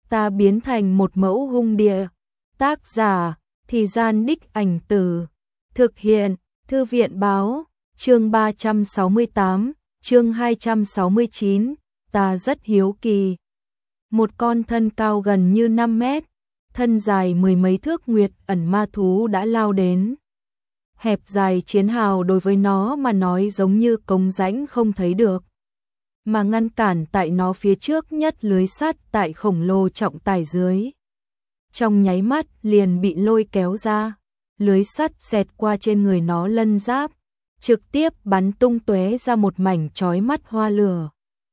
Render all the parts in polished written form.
ta biến thành một mẫu hung địa. Tác giả, Thì Gian Đích Ảnh Từ. Thực hiện, Thư viện Báo, chương 368, chương 269, ta rất hiếu kỳ. Một con thân cao gần như 5 mét, thân dài mười mấy thước nguyệt ẩn ma thú đã lao đến. Hẹp dài chiến hào đối với nó mà nói giống như cống rãnh không thấy được. Mà ngăn cản tại nó phía trước nhất lưới sắt tại khổng lồ trọng tải dưới. Trong nháy mắt liền bị lôi kéo ra, lưới sắt xẹt qua trên người nó lân giáp, trực tiếp bắn tung tóe ra một mảnh chói mắt hoa lửa.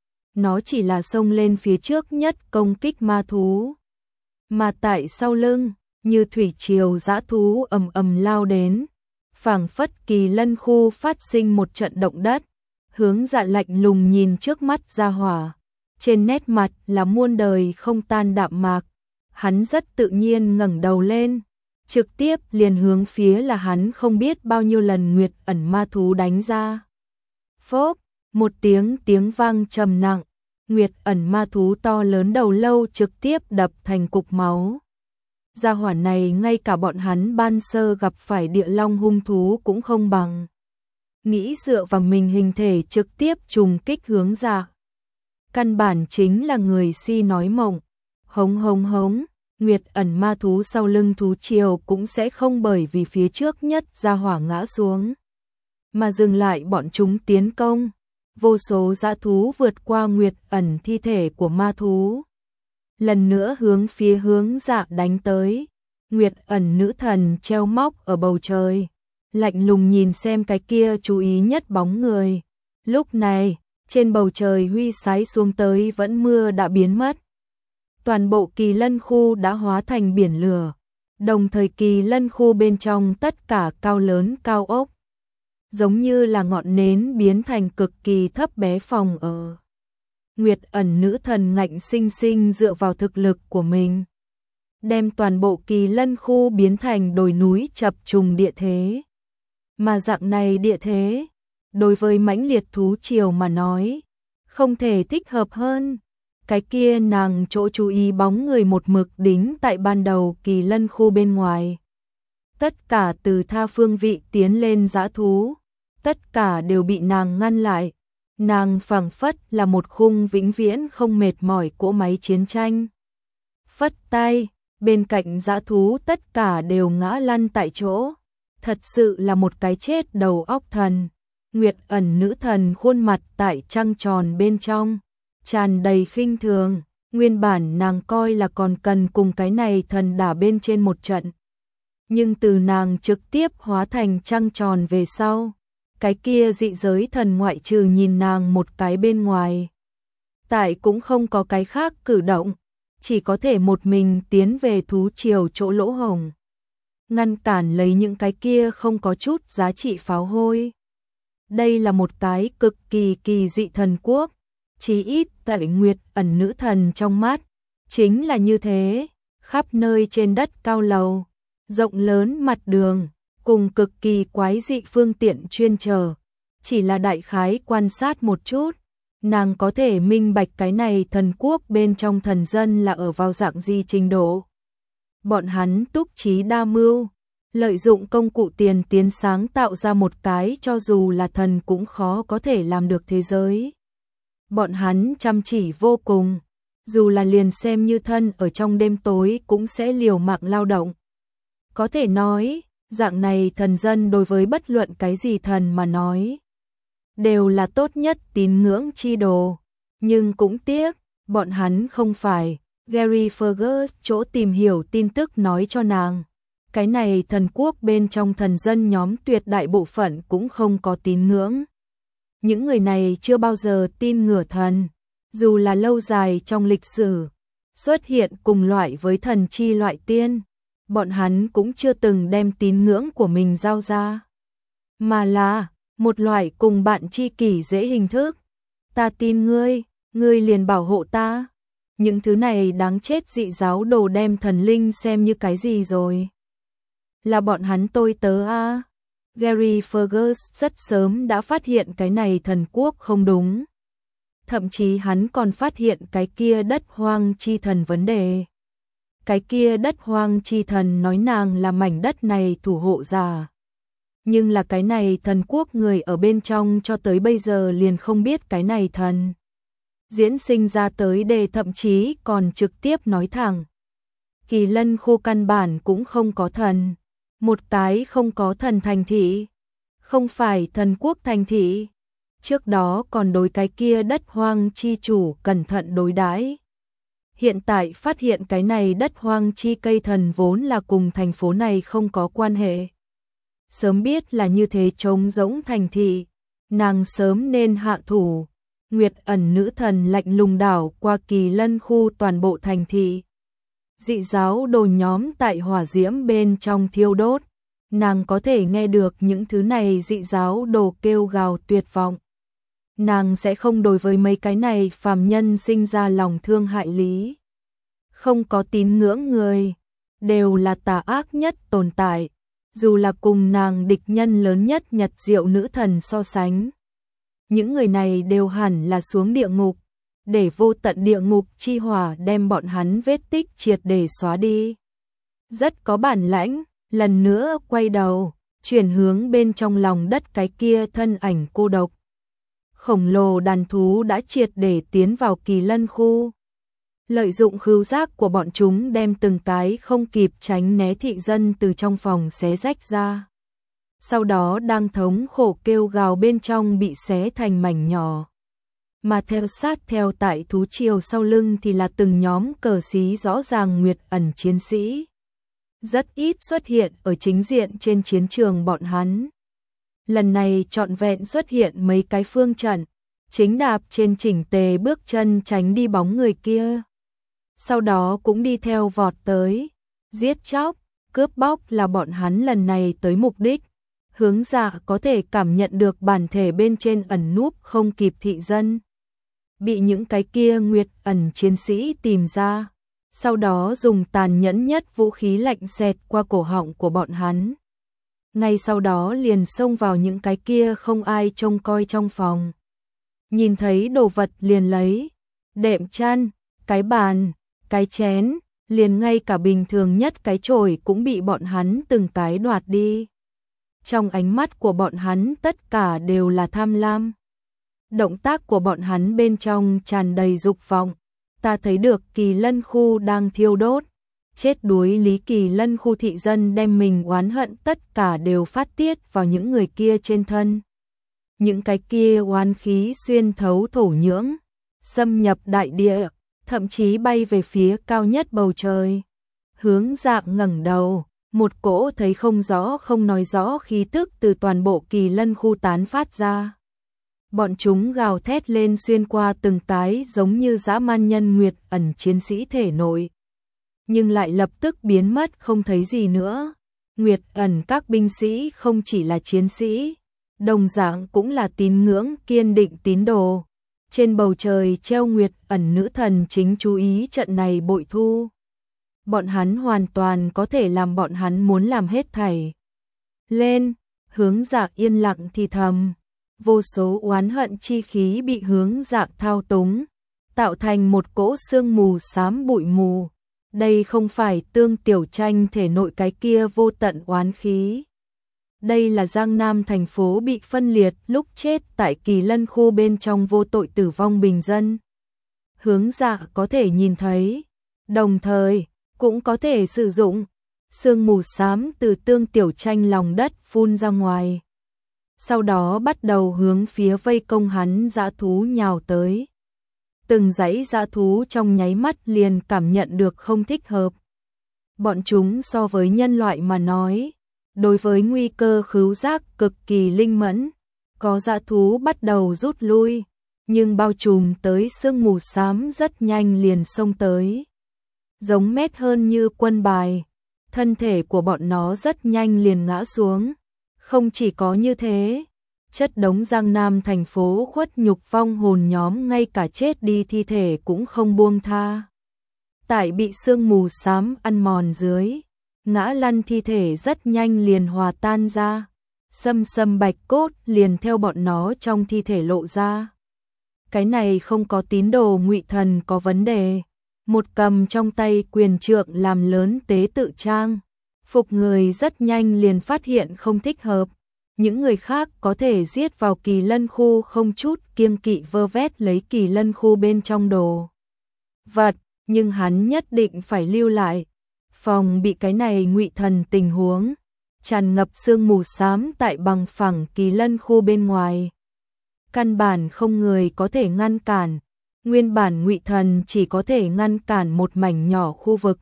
Nó chỉ là xông lên phía trước nhất công kích ma thú. Mà tại sau lưng, như thủy triều dã thú ầm ầm lao đến, phảng phất Kỳ Lân khu phát sinh một trận động đất. Hướng Dạ lạnh lùng nhìn trước mắt gia hỏa, trên nét mặt là muôn đời không tan đạm mạc. Hắn rất tự nhiên ngẩng đầu lên, trực tiếp liền hướng phía là hắn không biết bao nhiêu lần nguyệt ẩn ma thú đánh ra. Phốp, một tiếng vang trầm nặng, nguyệt ẩn ma thú to lớn đầu lâu trực tiếp đập thành cục máu. Gia hỏa này ngay cả bọn hắn ban sơ gặp phải địa long hung thú cũng không bằng. Nghĩ dựa vào mình hình thể trực tiếp trùng kích hướng Dạ. Căn bản chính là người si nói mộng. Hống hống hống, nguyệt ẩn ma thú sau lưng thú triều cũng sẽ không bởi vì phía trước nhất gia hỏa ngã xuống mà dừng lại bọn chúng tiến công. Vô số dã thú vượt qua nguyệt ẩn thi thể của ma thú, lần nữa hướng phía hướng Dạ đánh tới. Nguyệt ẩn nữ thần treo móc ở bầu trời, lạnh lùng nhìn xem cái kia chú ý nhất bóng người. Lúc này, trên bầu trời huy sái xuống tới vẫn mưa đã biến mất. Toàn bộ Kỳ Lân khu đã hóa thành biển lửa, đồng thời Kỳ Lân khu bên trong tất cả cao lớn cao ốc, giống như là ngọn nến biến thành cực kỳ thấp bé phòng ở. Nguyệt ẩn nữ thần ngạnh sinh sinh dựa vào thực lực của mình, đem toàn bộ Kỳ Lân khu biến thành đồi núi chập trùng địa thế. Mà dạng này địa thế, đối với mãnh liệt thú triều mà nói, không thể thích hợp hơn. Cái kia nàng chỗ chú ý bóng người một mực đính tại ban đầu Kỳ Lân khu bên ngoài. Tất cả từ tha phương vị tiến lên dã thú, tất cả đều bị nàng ngăn lại. Nàng phảng phất là một khung vĩnh viễn không mệt mỏi cỗ máy chiến tranh. Phất tay, bên cạnh dã thú tất cả đều ngã lăn tại chỗ. Thật sự là một cái chết đầu óc thần. Nguyệt ẩn nữ thần khuôn mặt tại trăng tròn bên trong, tràn đầy khinh thường. Nguyên bản nàng coi là còn cần cùng cái này thần đả bên trên một trận. Nhưng từ nàng trực tiếp hóa thành trăng tròn về sau, cái kia dị giới thần ngoại trừ nhìn nàng một cái bên ngoài, tại cũng không có cái khác cử động, chỉ có thể một mình tiến về thú triều chỗ lỗ hổng, ngăn cản lấy những cái kia không có chút giá trị pháo hôi. Đây là một cái cực kỳ kỳ dị thần quốc, chí ít tại Nguyệt ẩn nữ thần trong mắt, chính là như thế. Khắp nơi trên đất cao lầu, rộng lớn mặt đường, cùng cực kỳ quái dị phương tiện chuyên chở. Chỉ là đại khái quan sát một chút, nàng có thể minh bạch cái này thần quốc bên trong thần dân là ở vào dạng gì trình độ. Bọn hắn túc trí đa mưu, lợi dụng công cụ tiền tiến sáng tạo ra một cái cho dù là thần cũng khó có thể làm được thế giới. Bọn hắn chăm chỉ vô cùng, dù là liền xem như thân ở trong đêm tối cũng sẽ liều mạng lao động. Có thể nói, dạng này thần dân đối với bất luận cái gì thần mà nói, đều là tốt nhất tín ngưỡng chi đồ. Nhưng cũng tiếc, bọn hắn không phải. Gary Fergus chỗ tìm hiểu tin tức nói cho nàng, cái này thần quốc bên trong thần dân nhóm tuyệt đại bộ phận cũng không có tín ngưỡng. Những người này chưa bao giờ tin ngửa thần, dù là lâu dài trong lịch sử xuất hiện cùng loại với thần chi loại tiên, bọn hắn cũng chưa từng đem tín ngưỡng của mình giao ra, mà là một loại cùng bạn tri kỷ dễ hình thức. Ta tin ngươi, ngươi liền bảo hộ ta. Những thứ này đáng chết dị giáo đồ đem thần linh xem như cái gì rồi? Là bọn hắn tôi tớ a. Gary Fergus rất sớm đã phát hiện cái này thần quốc không đúng. thậm chí hắn còn phát hiện cái kia đất hoang chi thần vấn đề. Cái kia đất hoang chi thần nói nàng là mảnh đất này thủ hộ giả. Nhưng là cái này thần quốc người ở bên trong cho tới bây giờ liền không biết cái này thần. Diễn sinh ra tới đề thậm chí còn trực tiếp nói thẳng. Kỳ Lân khu căn bản cũng không có thần. Một cái không có thần thành thị. Không phải thần quốc thành thị. Trước đó còn đối cái kia đất hoang chi chủ cẩn thận đối đãi. Hiện tại phát hiện cái này đất hoang chi cây thần vốn là cùng thành phố này không có quan hệ. Sớm biết là như thế trống rỗng thành thị, nàng sớm nên hạ thủ. Nguyệt ẩn nữ thần lạnh lùng đảo qua Kỳ Lân khu toàn bộ thành thị. Dị giáo đồ nhóm tại hỏa diễm bên trong thiêu đốt, nàng có thể nghe được những thứ này dị giáo đồ kêu gào tuyệt vọng. Nàng sẽ không đối với mấy cái này phàm nhân sinh ra lòng thương hại lý. Không có tín ngưỡng người, đều là tà ác nhất tồn tại, dù là cùng nàng địch nhân lớn nhất Nhật Diệu nữ thần so sánh. Những người này đều hẳn là xuống địa ngục, để vô tận địa ngục chi hỏa đem bọn hắn vết tích triệt để xóa đi. Rất có bản lãnh, lần nữa quay đầu, chuyển hướng bên trong lòng đất cái kia thân ảnh cô độc. Khổng lồ đàn thú đã triệt để tiến vào Kỳ Lân khu. Lợi dụng khứu giác của bọn chúng đem từng cái không kịp tránh né thị dân từ trong phòng xé rách ra. Sau đó đang thống khổ kêu gào bên trong bị xé thành mảnh nhỏ. Mà theo sát theo tại thú triều sau lưng thì là từng nhóm cờ xí rõ ràng Nguyệt ẩn chiến sĩ. Rất ít xuất hiện ở chính diện trên chiến trường bọn hắn. Lần này trọn vẹn xuất hiện mấy cái phương trận, chính đạp trên chỉnh tề bước chân tránh đi bóng người kia. Sau đó cũng đi theo vọt tới, giết chóc, cướp bóc là bọn hắn lần này tới mục đích. Hướng Dạ có thể cảm nhận được bản thể bên trên ẩn núp không kịp thị dân. Bị những cái kia Nguyệt ẩn chiến sĩ tìm ra, sau đó dùng tàn nhẫn nhất vũ khí lạnh xẹt qua cổ họng của bọn hắn. Ngay sau đó liền xông vào những cái kia không ai trông coi trong phòng. Nhìn thấy đồ vật liền lấy, đệm chăn, cái bàn, cái chén, liền ngay cả bình thường nhất cái chổi cũng bị bọn hắn từng cái đoạt đi. Trong ánh mắt của bọn hắn tất cả đều là tham lam. Động tác của bọn hắn bên trong tràn đầy dục vọng. Ta thấy được Kỳ Lân khu đang thiêu đốt. Chết đuối lý Kỳ Lân khu thị dân đem mình oán hận tất cả đều phát tiết vào những người kia trên thân. Những cái kia oán khí xuyên thấu thổ nhưỡng, xâm nhập đại địa, thậm chí bay về phía cao nhất bầu trời. Hướng Dạ ngẩng đầu, một cỗ thấy không rõ không nói rõ khí tức từ toàn bộ Kỳ Lân khu tán phát ra. Bọn chúng gào thét lên xuyên qua từng cái giống như dã man nhân Nguyệt ẩn chiến sĩ thể nội. Nhưng lại lập tức biến mất không thấy gì nữa. Nguyệt ẩn các binh sĩ không chỉ là chiến sĩ, đồng dạng cũng là tín ngưỡng kiên định tín đồ. Trên bầu trời treo Nguyệt ẩn nữ thần chính chú ý trận này bội thu. Bọn hắn hoàn toàn có thể làm bọn hắn muốn làm hết thảy. Lên, Hướng Dạ yên lặng thì thầm. Vô số oán hận chi khí bị Hướng Dạ thao túng, tạo thành một cỗ sương mù xám bụi mù. Đây không phải Tương Tiểu Tranh thể nội cái kia vô tận oán khí. Đây là Giang Nam thành phố bị phân liệt lúc chết tại Kỳ Lân khu bên trong vô tội tử vong bình dân. Hướng Dạ có thể nhìn thấy, đồng thời cũng có thể sử dụng. Sương mù xám từ Tương Tiểu Tranh lòng đất phun ra ngoài. Sau đó bắt đầu hướng phía vây công hắn dã thú nhào tới. Từng dãy dã thú trong nháy mắt liền cảm nhận được không thích hợp. Bọn chúng so với nhân loại mà nói, đối với nguy cơ khứu giác cực kỳ linh mẫn. Có dã thú bắt đầu rút lui, nhưng bao trùm tới sương mù xám rất nhanh liền xông tới. Giống mét hơn như quân bài, thân thể của bọn nó rất nhanh liền ngã xuống. Không chỉ có như thế, chất đống Giang Nam thành phố khuất nhục vong hồn nhóm ngay cả chết đi thi thể cũng không buông tha. Tại bị sương mù xám ăn mòn dưới, ngã lăn thi thể rất nhanh liền hòa tan ra, xâm xâm bạch cốt liền theo bọn nó trong thi thể lộ ra. cái này không có tín đồ Ngụy Thần có vấn đề. Một cầm trong tay quyền trượng làm lớn tế tự trang. Phục người rất nhanh liền phát hiện không thích hợp. Những người khác có thể giết vào kỳ lân khu không chút kiêng kỵ vơ vét lấy kỳ lân khu bên trong đồ vật, nhưng hắn nhất định phải lưu lại, phòng bị cái này Ngụy Thần tình huống, tràn ngập sương mù xám tại bằng phẳng kỳ lân khu bên ngoài. Căn bản không người có thể ngăn cản, nguyên bản Ngụy Thần chỉ có thể ngăn cản một mảnh nhỏ khu vực.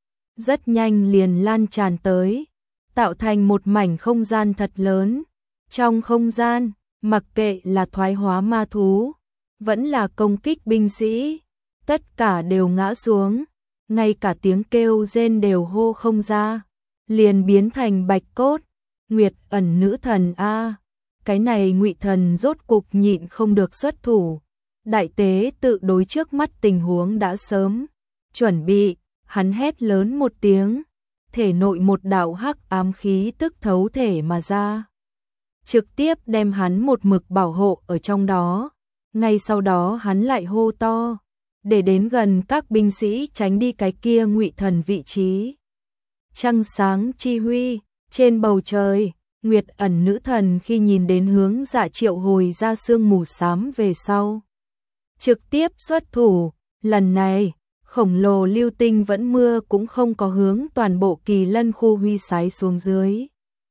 Rất nhanh liền lan tràn tới, tạo thành một mảnh không gian thật lớn. Trong không gian, mặc kệ là thoái hóa ma thú, vẫn là công kích binh sĩ, tất cả đều ngã xuống, ngay cả tiếng kêu rên đều hô không ra, liền biến thành bạch cốt. Nguyệt Ẩn nữ thần a, cái này Ngụy Thần rốt cục nhịn không được xuất thủ. Đại tế tự đối trước mắt tình huống đã sớm chuẩn bị, hắn hét lớn một tiếng, thể nội một đạo hắc ám khí tức thấu thể mà ra, trực tiếp đem hắn một mực bảo hộ ở trong đó. Ngay sau đó hắn lại hô to, để đến gần các binh sĩ tránh đi cái kia Ngụy Thần vị trí. Trăng sáng chi huy, trên bầu trời, Nguyệt Ẩn nữ thần khi nhìn đến Hướng Dạ triệu hồi ra sương mù xám về sau, trực tiếp xuất thủ. Lần này, khổng lồ lưu tinh vẫn mưa cũng không có hướng toàn bộ kỳ lân khu huy sái xuống dưới,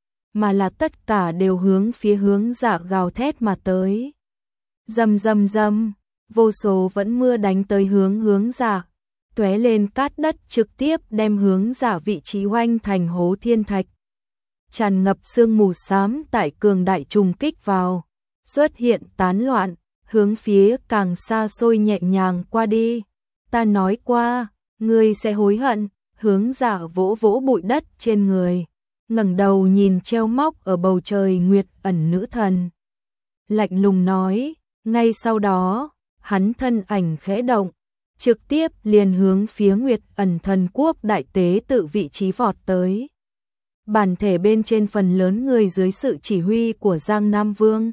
mà là tất cả đều hướng phía Hướng Dạ gào thét mà tới. Rầm rầm rầm, vô số vẫn mưa đánh tới Hướng Dạ, tóe lên cát đất trực tiếp đem Hướng Dạ vị trí oanh thành hố thiên thạch. Tràn ngập sương mù xám tại cường đại trùng kích vào, xuất hiện tán loạn, hướng phía càng xa xôi nhẹ nhàng qua đi. Ta nói qua, ngươi sẽ hối hận. Hướng Dạ vỗ vỗ bụi đất trên người, ngẩng đầu nhìn treo móc ở bầu trời Nguyệt Ẩn nữ thần, lạnh lùng nói. Ngay sau đó, hắn thân ảnh khẽ động, trực tiếp liền hướng phía Nguyệt Ẩn thần quốc đại tế tự vị trí vọt tới. Bản thể bên trên phần lớn người dưới sự chỉ huy của Giang Nam Vương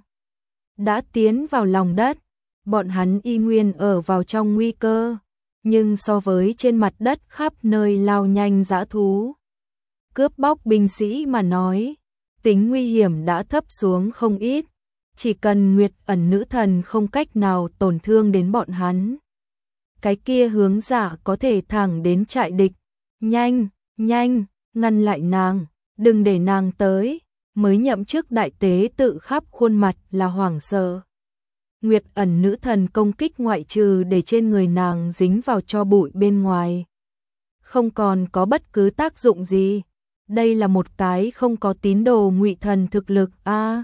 đã tiến vào lòng đất, bọn hắn y nguyên ở vào trong nguy cơ, nhưng so với trên mặt đất khắp nơi lao nhanh dã thú, cướp bóc binh sĩ mà nói, tính nguy hiểm đã thấp xuống không ít. Chỉ cần Nguyệt Ẩn nữ thần không cách nào tổn thương đến bọn hắn, cái kia Hướng Dạ có thể thẳng đến trại địch. Nhanh, nhanh, ngăn lại nàng, đừng để nàng tới. Mới nhậm chức đại tế tự khắp khuôn mặt là hoảng sợ. Nguyệt Ẩn nữ thần công kích ngoại trừ để trên người nàng dính vào tro bụi bên ngoài, không còn có bất cứ tác dụng gì. Đây là một cái không có tín đồ Ngụy Thần thực lực a.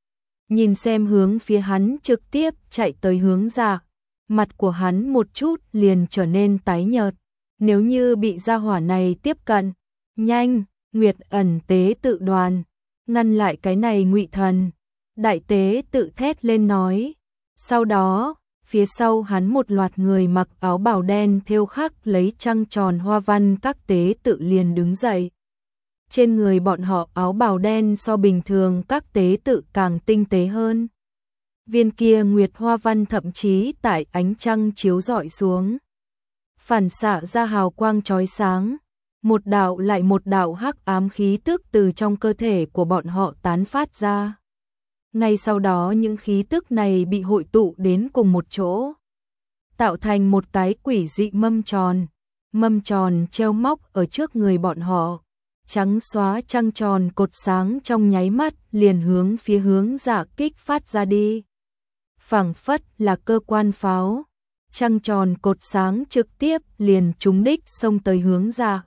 Nhìn xem hướng phía hắn trực tiếp chạy tới Hướng Dạ, mặt của hắn một chút liền trở nên tái nhợt. Nếu như bị gia hỏa này tiếp cận, nhanh, Nguyệt Ẩn tế tự đoàn, ngăn lại cái này Ngụy Thần. Đại tế tự thét lên nói. Sau đó, phía sau hắn một loạt người mặc áo bào đen thêu khắc lấy trăng tròn hoa văn các tế tự liền đứng dậy. Trên người bọn họ áo bào đen so bình thường các tế tự càng tinh tế hơn. Viên kia nguyệt hoa văn thậm chí tại ánh trăng chiếu rọi xuống, phản xạ ra hào quang chói sáng. Một đạo lại một đạo hắc ám khí tức từ trong cơ thể của bọn họ tán phát ra. Ngay sau đó những khí tức này bị hội tụ đến cùng một chỗ, tạo thành một cái quỷ dị mâm tròn. Mâm tròn treo móc ở trước người bọn họ, trắng xóa trăng tròn cột sáng trong nháy mắt liền hướng phía Hướng Dạ kích phát ra đi. Phảng phất là cơ quan pháo, trăng tròn cột sáng trực tiếp liền trúng đích xông tới Hướng Dạ.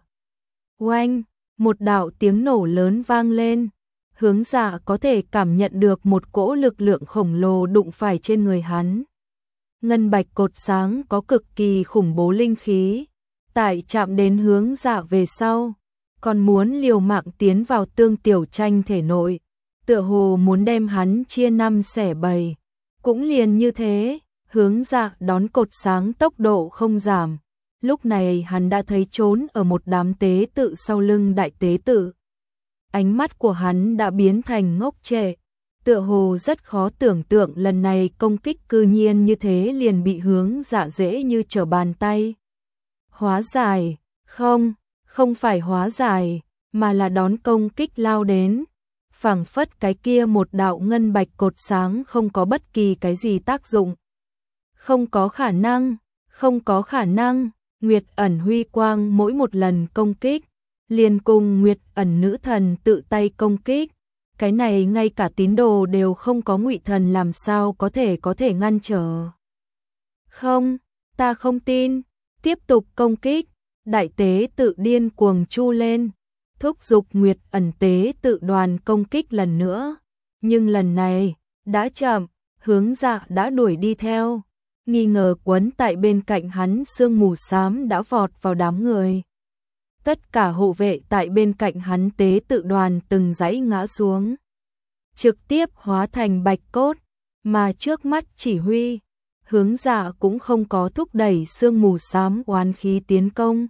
Oanh, một đạo tiếng nổ lớn vang lên. Hướng Dạ có thể cảm nhận được một cỗ lực lượng khổng lồ đụng phải trên người hắn. Ngân bạch cột sáng có cực kỳ khủng bố linh khí, tại chạm đến Hướng Dạ về sau, còn muốn liều mạng tiến vào Tương Tiểu Tranh thể nội, tựa hồ muốn đem hắn chia năm xẻ bảy. Cũng liền như thế, Hướng Dạ đón cột sáng tốc độ không giảm. Lúc này hắn đã thấy trốn ở một đám tế tự sau lưng đại tế tự. Ánh mắt của hắn đã biến thành ngốc trệ, Tựa hồ rất khó tưởng tượng lần này công kích cư nhiên như thế liền bị Hướng Dạ dễ như trở bàn tay. Hóa giải, không phải hóa giải, mà là đón công kích lao đến. Phảng phất cái kia một đạo ngân bạch cột sáng không có bất kỳ cái gì tác dụng. Không có khả năng, Nguyệt ẩn huy quang mỗi một lần công kích, liền cùng Nguyệt ẩn nữ thần tự tay công kích. Cái này ngay cả tín đồ đều không có Ngụy Thần làm sao có thể ngăn trở. Không, ta không tin, tiếp tục công kích, đại tế tự điên cuồng chu lên, thúc giục Nguyệt ẩn tế tự đoàn công kích lần nữa. Nhưng lần này, đã chậm, Hướng Dạ đã đuổi đi theo, nghi ngờ quấn tại bên cạnh hắn sương mù xám đã vọt vào đám người. Tất cả hộ vệ tại bên cạnh hắn tế tự đoàn từng dãy ngã xuống, trực tiếp hóa thành bạch cốt, mà trước mắt chỉ huy, Hướng Dạ cũng không có thúc đẩy sương mù xám oán khí tiến công,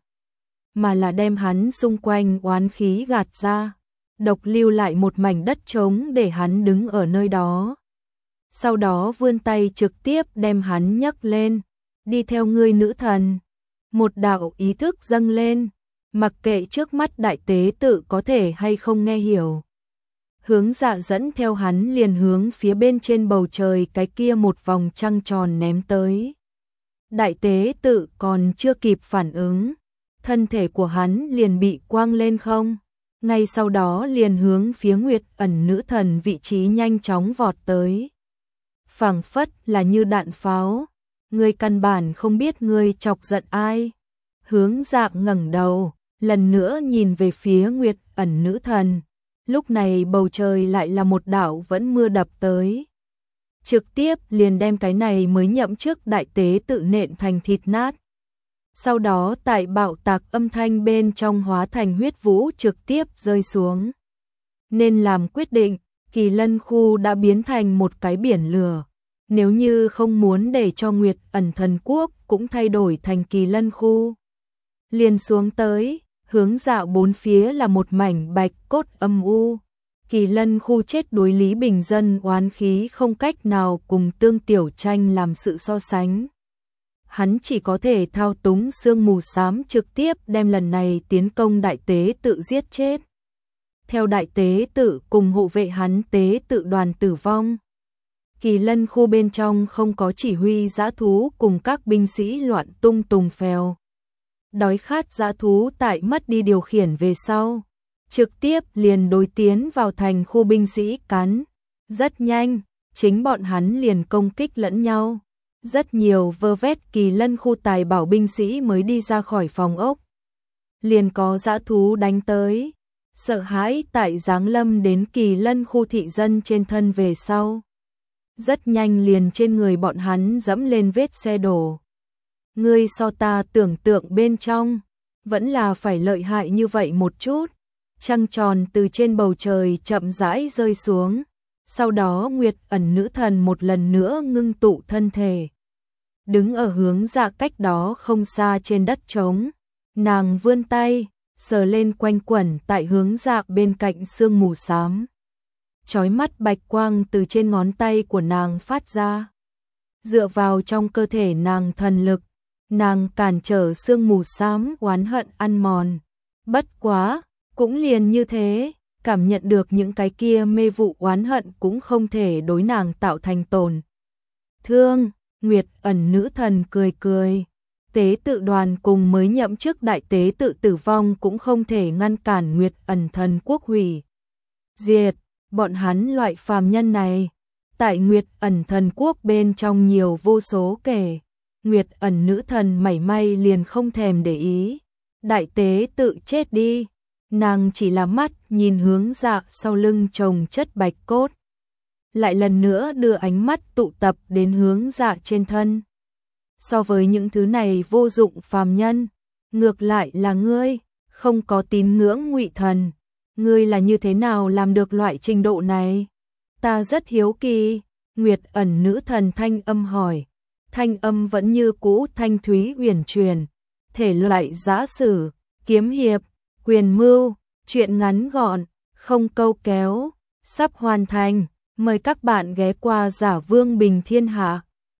mà là đem hắn xung quanh oán khí gạt ra, độc lưu lại một mảnh đất trống để hắn đứng ở nơi đó. Sau đó vươn tay trực tiếp đem hắn nhấc lên, đi theo ngươi nữ thần. Một đạo ý thức dâng lên, mặc kệ trước mắt đại tế tự có thể hay không nghe hiểu. Hướng Dạ dẫn theo hắn liền hướng phía bên trên bầu trời cái kia một vòng trăng tròn ném tới. Đại tế tự còn chưa kịp phản ứng, thân thể của hắn liền bị quang lên không, ngay sau đó liền hướng phía Nguyệt ẩn nữ thần vị trí nhanh chóng vọt tới. Phảng phất là như đạn pháo, ngươi căn bản không biết ngươi chọc giận ai. Hướng Dạ ngẩng đầu, lần nữa nhìn về phía Nguyệt ẩn nữ thần. Lúc này bầu trời lại là một đạo vẫn mưa đập tới. Trực tiếp liền đem cái này mới nhậm chức đại tế tự nện thành thịt nát. Sau đó tại bạo tạc âm thanh bên trong hóa thành huyết vũ trực tiếp rơi xuống. Nên làm quyết định, Kỳ Lân khu đã biến thành một cái biển lửa. Nếu như không muốn để cho Nguyệt ẩn thần quốc cũng thay đổi thành Kỳ Lân khu. Liền xuống tới, Hướng Dạ bốn phía là một mảnh bạch cốt âm u. Kỳ Lân khu chết đuối Lý Bình Dân oán khí không cách nào cùng Tương Tiểu Tranh làm sự so sánh. Hắn chỉ có thể thao túng sương mù xám trực tiếp đem lần này tiến công đại tế tự giết chết. Theo đại tế tự cùng hộ vệ hắn tế tự đoàn tử vong. Kỳ Lân khu bên trong không có chỉ huy dã thú cùng các binh sĩ loạn tung tùng phèo. Đói khát dã thú tại mất đi điều khiển về sau, trực tiếp liền đối tiến vào thành khu binh sĩ cắn. Rất nhanh, chính bọn hắn liền công kích lẫn nhau. Rất nhiều vơ vét Kỳ Lân khu tài bảo binh sĩ mới đi ra khỏi phòng ốc. Liền có dã thú đánh tới, sợ hãi tại giáng lâm đến Kỳ Lân khu thị dân trên thân về sau. Rất nhanh liền trên người bọn hắn dẫm lên vết xe đổ. Ngươi so ta tưởng tượng bên trong, vẫn là phải lợi hại như vậy một chút. Trăng tròn từ trên bầu trời chậm rãi rơi xuống. Sau đó Nguyệt ẩn nữ thần một lần nữa ngưng tụ thân thể. Đứng ở Hướng Dạ cách đó không xa trên đất trống. Nàng vươn tay, sờ lên quanh quẩn tại Hướng Dạ bên cạnh sương mù xám. Chói mắt bạch quang từ trên ngón tay của nàng phát ra. Dựa vào trong cơ thể nàng thần lực, nàng cản trở sương mù xám oán hận ăn mòn. Bất quá, cũng liền như thế, cảm nhận được những cái kia mê vụ oán hận cũng không thể đối nàng tạo thành tổn thương. Nguyệt ẩn nữ thần cười cười. Tế tự đoàn cùng mới nhậm chức đại tế tự tử vong cũng không thể ngăn cản Nguyệt ẩn thần quốc hủy diệt. Bọn hắn loại phàm nhân này, tại Nguyệt ẩn thần quốc bên trong nhiều vô số kể. Nguyệt ẩn nữ thần mảy may liền không thèm để ý. Đại tế tự chết đi. Nàng chỉ là mắt nhìn Hướng Dạ sau lưng chồng chất bạch cốt. Lại lần nữa đưa ánh mắt tụ tập đến Hướng Dạ trên thân. So với những thứ này vô dụng phàm nhân, ngược lại là ngươi, không có tín ngưỡng Ngụy Thần. Ngươi là như thế nào làm được loại trình độ này? Ta rất hiếu kỳ. Nguyệt ẩn nữ thần thanh âm hỏi. Thanh âm vẫn như cũ thanh thúy uyển chuyển. Thể loại giã sử, kiếm hiệp, quyền mưu, chuyện ngắn gọn, không câu kéo, sắp hoàn thành. Mời các bạn ghé qua Giả Vương Bình Thiên Hạ.